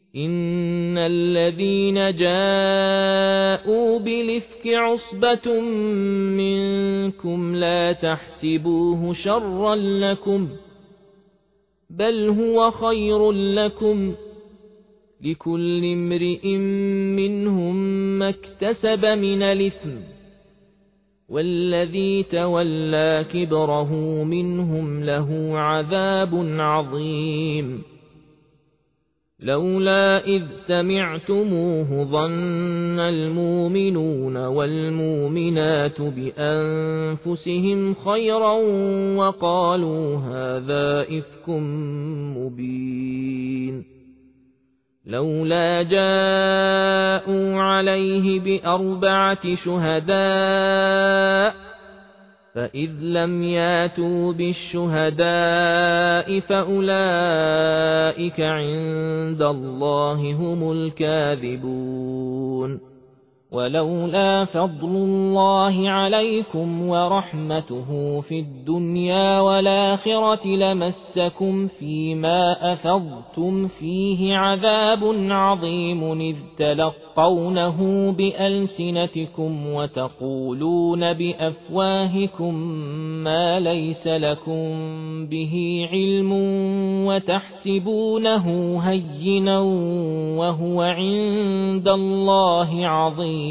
إن الذين جاءوا بالإفك عصبة منكم لا تحسبوه شرا لكم بل هو خير لكم لكل امرئ منهم ما اكتسب من الإثم والذي تولى كبره منهم له عذاب عظيم لولا إذ سمعتموه ظن المؤمنون والمؤمنات بأنفسهم خيرا وقالوا هذا إفك مبين لولا جاءوا عليه بأربعة شهداء فإذ لم ياتوا بالشهداء فأولئك عند الله هم الكاذبون ولولا فضل الله عليكم ورحمته في الدنيا والآخرة لمسكم فيما أفضتم فيه عذاب عظيم إذ تلقونه بألسنتكم وتقولون بأفواهكم ما ليس لكم به علم وتحسبونه هينا وهو عند الله عظيم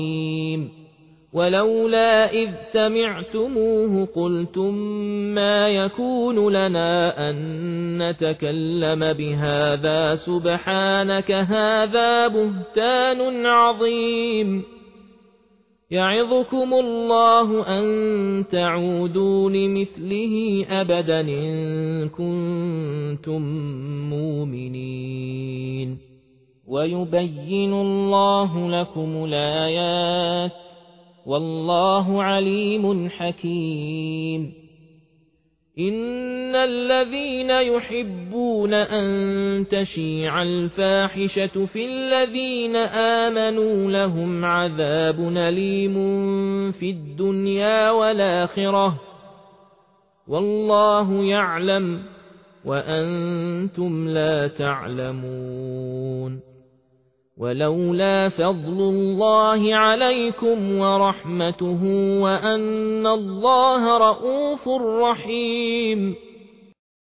ولولا إذ سمعتموه قلتم ما يكون لنا أن نتكلم بهذا سبحانك هذا بهتان عظيم يعظكم الله أن تعودوا لمثله أبدا إن كنتم مؤمنين ويبين الله لكم الآيات والله عليم حكيم إن الذين يحبون أن تشيع الفاحشة في الذين آمنوا لهم عذاب أليم في الدنيا والآخرة والله يعلم وأنتم لا تعلمون ولولا فضل الله عليكم ورحمته وأن الله رءوف رحيم